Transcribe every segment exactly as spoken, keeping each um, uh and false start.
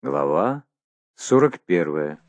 Глава сорок первая.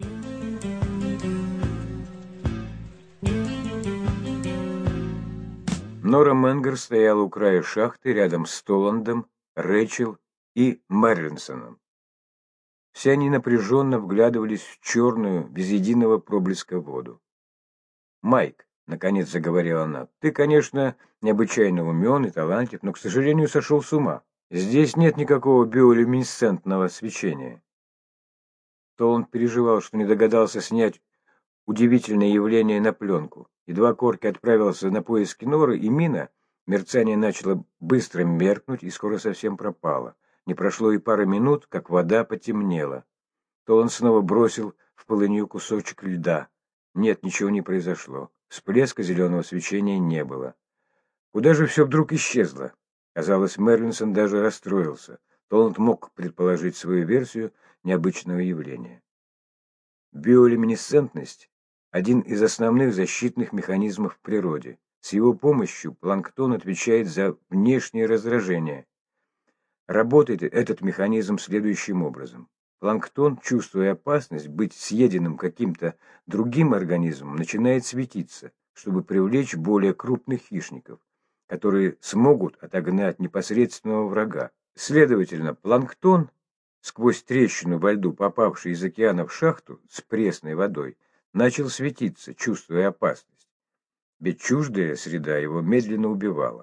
Нора Менгер стояла у края шахты рядом с Толландом, Рэчел и Мэрринсоном. Все они напряженно вглядывались в черную, без единого проблеска воду. «Майк», — наконец заговорила она, — «ты, конечно, необычайно умен и талантлив, но, к сожалению, сошел с ума. Здесь нет никакого биолюминесцентного свечения». Толланд переживал, что не догадался снять удивительное явление на пленку. Едва Корки отправился на поиски Норы и Мина, мерцание начало быстро меркнуть и скоро совсем пропало. Не прошло и пары минут, как вода потемнела. Толланд снова бросил в полынью кусочек льда. Нет, ничего не произошло. Всплеска зеленого свечения не было. Куда же все вдруг исчезло? Казалось, Мерлинсон даже расстроился. Толланд мог предположить свою версию необычного явления. Биолюминесцентность – один из основных защитных механизмов в природе. С его помощью планктон отвечает за внешнее раздражение. Работает этот механизм следующим образом. Планктон, чувствуя опасность быть съеденным каким-то другим организмом, начинает светиться, чтобы привлечь более крупных хищников, которые смогут отогнать непосредственного врага. Следовательно, планктон, сквозь трещину во льду, попавший из океана в шахту с пресной водой, начал светиться, чувствуя опасность. Ведь чуждая среда его медленно убивала.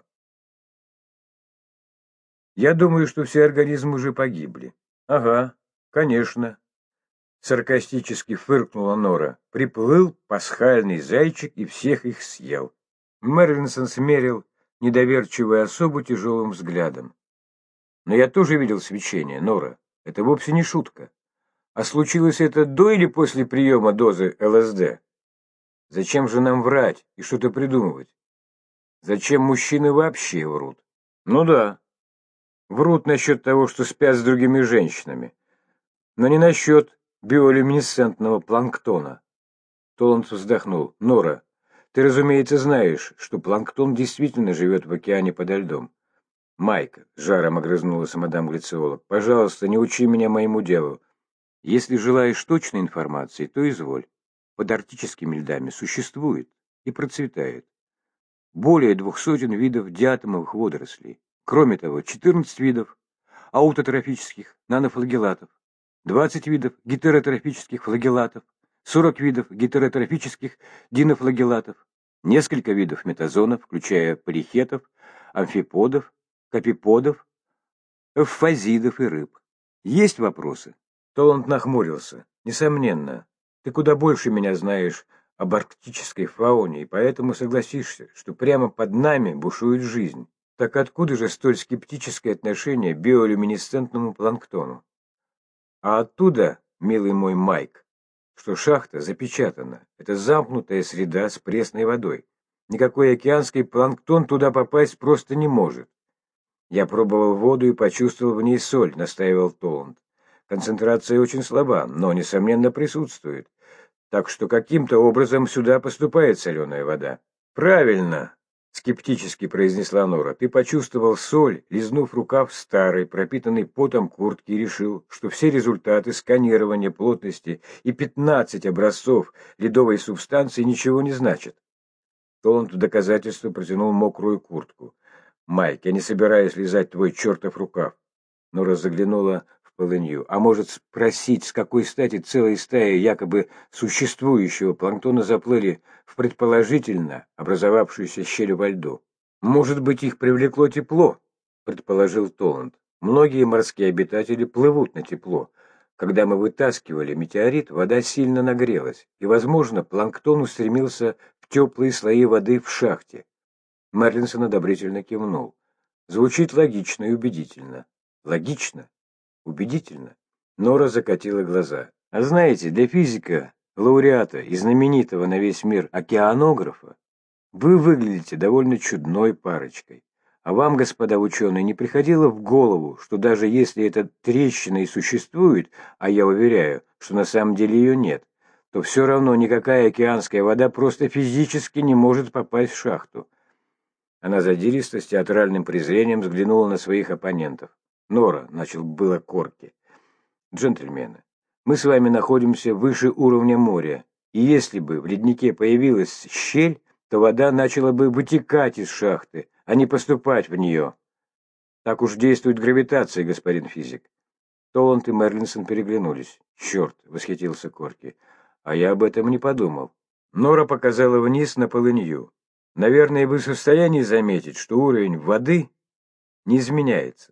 «Я думаю, что все организмы уже погибли». «Ага, конечно», — саркастически фыркнула Нора. «Приплыл пасхальный зайчик и всех их съел». Мерлинсон смерил недоверчивую особу тяжелым взглядом. «Но я тоже видел свечение, Нора. Это вовсе не шутка. А случилось это до или после приема дозы ЛСД? Зачем же нам врать и что-то придумывать? Зачем мужчины вообще врут? Ну да, врут насчет того, что спят с другими женщинами, но не насчет биолюминесцентного планктона». Толланд вздохнул. «Нора, ты, разумеется, знаешь, что планктон действительно живет в океане подо льдом». «Майк», — с жаром огрызнулась мадам Глициолог, — «пожалуйста, не учи меня моему делу. Если желаешь точной информации, то изволь. Под арктическими льдами существует и процветает более двух сотен видов диатомовых водорослей. Кроме того, четырнадцать видов аутотрофических нанофлагеллатов, двадцать видов гетеротрофических флагеллатов, сорок видов гетеротрофических динофлагеллатов, несколько видов метазонов, включая полихетов, амфиподов, копиподов, эвфазидов и рыб. Есть вопросы?» Толланд нахмурился. «Несомненно, ты куда больше меня знаешь об арктической фауне, и поэтому согласишься, что прямо под нами бушует жизнь. Так откуда же столь скептическое отношение к биолюминесцентному планктону?» «А оттуда, милый мой Майк, что шахта запечатана. Это замкнутая среда с пресной водой. Никакой океанский планктон туда попасть просто не может». «Я пробовал воду и почувствовал в ней соль», — настаивал Толланд. «Концентрация очень слаба, но, несомненно, присутствует. Так что каким-то образом сюда поступает соленая вода». «Правильно», — скептически произнесла Нора. «Ты почувствовал соль, лизнув рукав старой, пропитанной потом куртки, и решил, что все результаты сканирования плотности и пятнадцать образцов ледовой субстанции ничего не значат». Толланд в доказательство протянул мокрую куртку. «Майк, я не собираюсь лизать твой чертов рукав». Нора заглянула в полынью. «А может, спросить, с какой стати целые стаи якобы существующего планктона заплыли в предположительно образовавшуюся щель во льду? Может быть, их привлекло тепло?» — предположил Толланд. «Многие морские обитатели плывут на тепло. Когда мы вытаскивали метеорит, вода сильно нагрелась, и, возможно, планктон устремился в теплые слои воды в шахте». Мерлинсон одобрительно кивнул. «Звучит логично и убедительно». «Логично? Убедительно?» Нора закатила глаза. «А знаете, для физика, лауреата и знаменитого на весь мир океанографа, вы выглядите довольно чудной парочкой. А вам, господа ученые, не приходило в голову, что даже если эта трещина и существует, а я уверяю, что на самом деле ее нет, то все равно никакая океанская вода просто физически не может попасть в шахту?» Она задиристо, с театральным презрением взглянула на своих оппонентов. «Нора», — начал было Корки. Джентльмены, мы с вами находимся выше уровня моря, и если бы в леднике появилась щель, то вода начала бы вытекать из шахты, а не поступать в нее. Так уж действует гравитация, господин физик. Толланд и Мерлинсон переглянулись. «Черт!» — восхитился Корки. «А я об этом не подумал». Нора показала вниз на полынью. «Наверное, вы в состоянии заметить, что уровень воды не изменяется».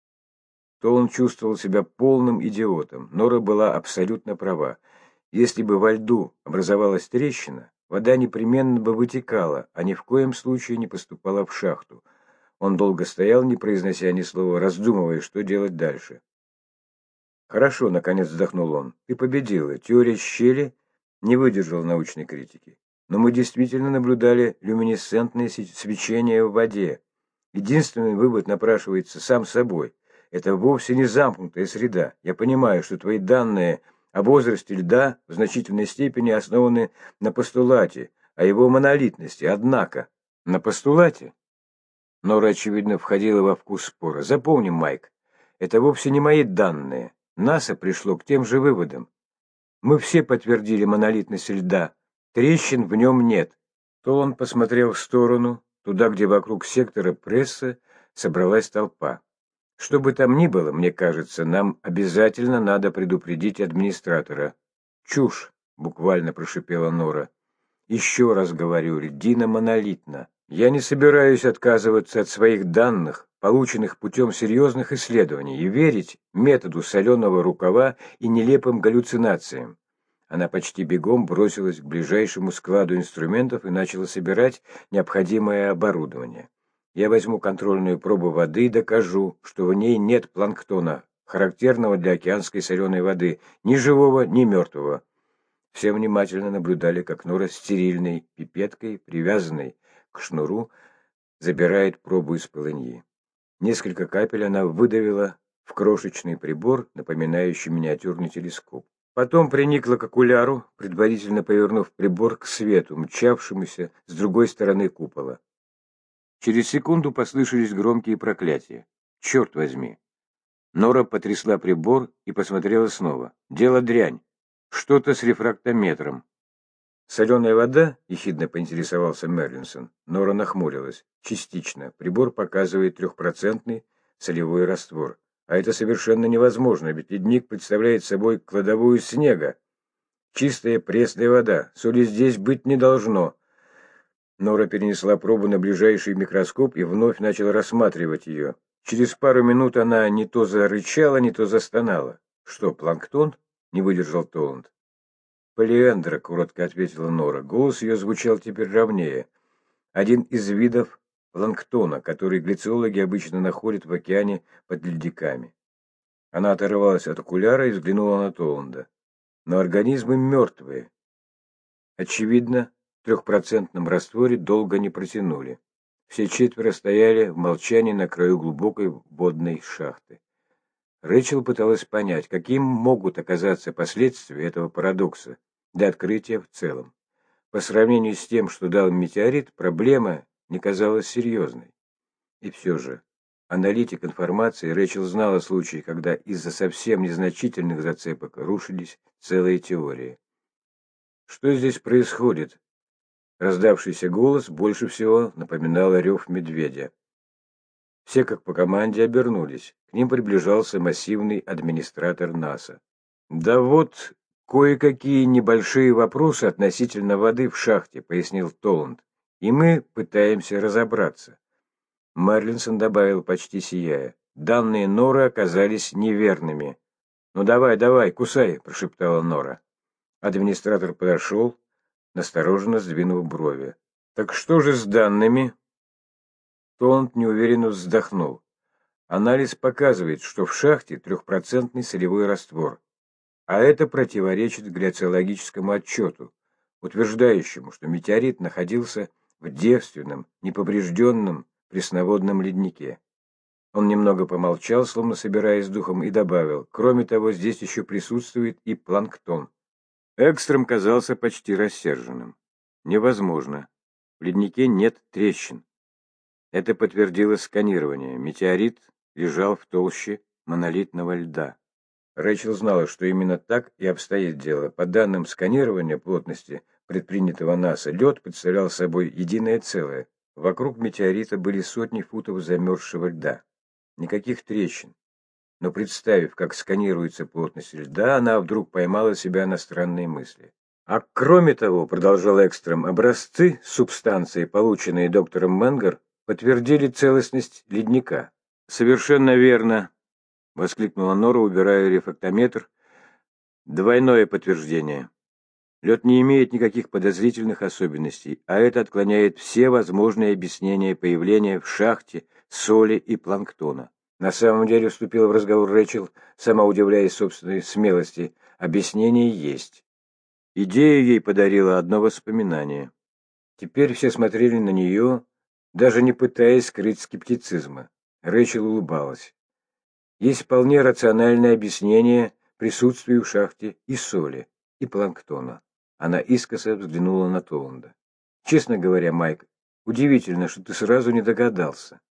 Толланд чувствовал себя полным идиотом. Нора была абсолютно права. Если бы во льду образовалась трещина, вода непременно бы вытекала, а ни в коем случае не поступала в шахту. Он долго стоял, не произнося ни слова, раздумывая, что делать дальше. «Хорошо», — наконец вздохнул он, — «ты победила. Теория щели не выдержала научной критики. Но мы действительно наблюдали люминесцентное свечение в воде. Единственный вывод напрашивается сам собой. Это вовсе не замкнутая среда. Я понимаю, что твои данные о возрасте льда в значительной степени основаны на постулате, о его монолитности. Однако...» «На постулате?» Нора, очевидно, входила во вкус спора. «Запомни, Майк, это вовсе не мои данные. НАСА пришло к тем же выводам. Мы все подтвердили монолитность льда. Трещин в нем нет». То он посмотрел в сторону, туда, где вокруг сектора прессы собралась толпа. «Что бы там ни было, мне кажется, нам обязательно надо предупредить администратора». «Чушь!» — буквально прошипела Нора. «Еще раз говорю, льдина монолитна. Я не собираюсь отказываться от своих данных, полученных путем серьезных исследований, и верить методу соленого рукава и нелепым галлюцинациям». Она почти бегом бросилась к ближайшему складу инструментов и начала собирать необходимое оборудование. «Я возьму контрольную пробу воды и докажу, что в ней нет планктона, характерного для океанской соленой воды, ни живого, ни мертвого». Все внимательно наблюдали, как Нора стерильной пипеткой, привязанной к шнуру, забирает пробу из полыньи. Несколько капель она выдавила в крошечный прибор, напоминающий миниатюрный телескоп. Потом приникла к окуляру, предварительно повернув прибор к свету, мчавшемуся с другой стороны купола. Через секунду послышались громкие проклятия. «Черт возьми!» Нора потрясла прибор и посмотрела снова. «Дело дрянь. Что-то с рефрактометром». «Соленая вода?» — ехидно поинтересовался Мерлинсон. Нора нахмурилась. «Частично. Прибор показывает трехпроцентный солевой раствор. А это совершенно невозможно, ведь ледник представляет собой кладовую снега. Чистая пресная вода. Соли здесь быть не должно». Нора перенесла пробу на ближайший микроскоп и вновь начала рассматривать ее. Через пару минут она не то зарычала, не то застонала. «Что, планктон?» — не выдержал Толланд. «Полиэндра», — коротко ответила Нора. Голос ее звучал теперь ровнее. «Один из видов планктона, который глициологи обычно находят в океане под ледниками». Она оторвалась от окуляра и взглянула на Толланда. «Но организмы мертвые. Очевидно, в трехпроцентном растворе долго не протянули». Все четверо стояли в молчании на краю глубокой водной шахты. Рэйчел пыталась понять, каким могут оказаться последствия этого парадокса для открытия в целом. По сравнению с тем, что дал метеорит, проблема не казалась серьезной. И все же, аналитик информации, Рэйчел знала случаи, когда из-за совсем незначительных зацепок рушились целые теории. «Что здесь происходит?» Раздавшийся голос больше всего напоминал рев медведя. Все, как по команде, обернулись. К ним приближался массивный администратор НАСА. «Да вот, кое-какие небольшие вопросы относительно воды в шахте», — пояснил Толланд. «И мы пытаемся разобраться». Мерлинсон добавил, почти сияя. «Данные Норы оказались неверными». «Ну давай, давай, кусай», — прошептала Нора. Администратор подошел, настороженно сдвинув брови. «Так что же с данными?» Толланд неуверенно вздохнул. «Анализ показывает, что в шахте трехпроцентный солевой раствор, а это противоречит глициологическому отчету, утверждающему, что метеорит находился в девственном, неповрежденном пресноводном леднике». Он немного помолчал, словно собираясь с духом, и добавил: «Кроме того, здесь еще присутствует и планктон». Экстрем казался почти рассерженным. «Невозможно. В леднике нет трещин». Это подтвердило сканирование. Метеорит лежал в толще монолитного льда. Рэйчел знала, что именно так и обстоит дело. По данным сканирования плотности, предпринятого НАСА, лед представлял собой единое целое. Вокруг метеорита были сотни футов замерзшего льда. Никаких трещин. Но представив, как сканируется плотность льда, она вдруг поймала себя на странные мысли. А кроме того, продолжал Экстрем, образцы субстанции, полученные доктором Менгер, подтвердили целостность ледника. Совершенно верно, воскликнула Нора, убирая рефрактометр. Двойное подтверждение. Лед не имеет никаких подозрительных особенностей, а это отклоняет все возможные объяснения появления в шахте соли и планктона. На самом деле, вступила в разговор Рэйчел, сама удивляясь собственной смелости, объяснение есть. Идею ей подарило одно воспоминание. Теперь все смотрели на нее, даже не пытаясь скрыть скептицизма. Рэйчел улыбалась. Есть вполне рациональное объяснение присутствию в шахте и соли, и планктона. Она искоса взглянула на Толланда. Честно говоря, Майк, удивительно, что ты сразу не догадался.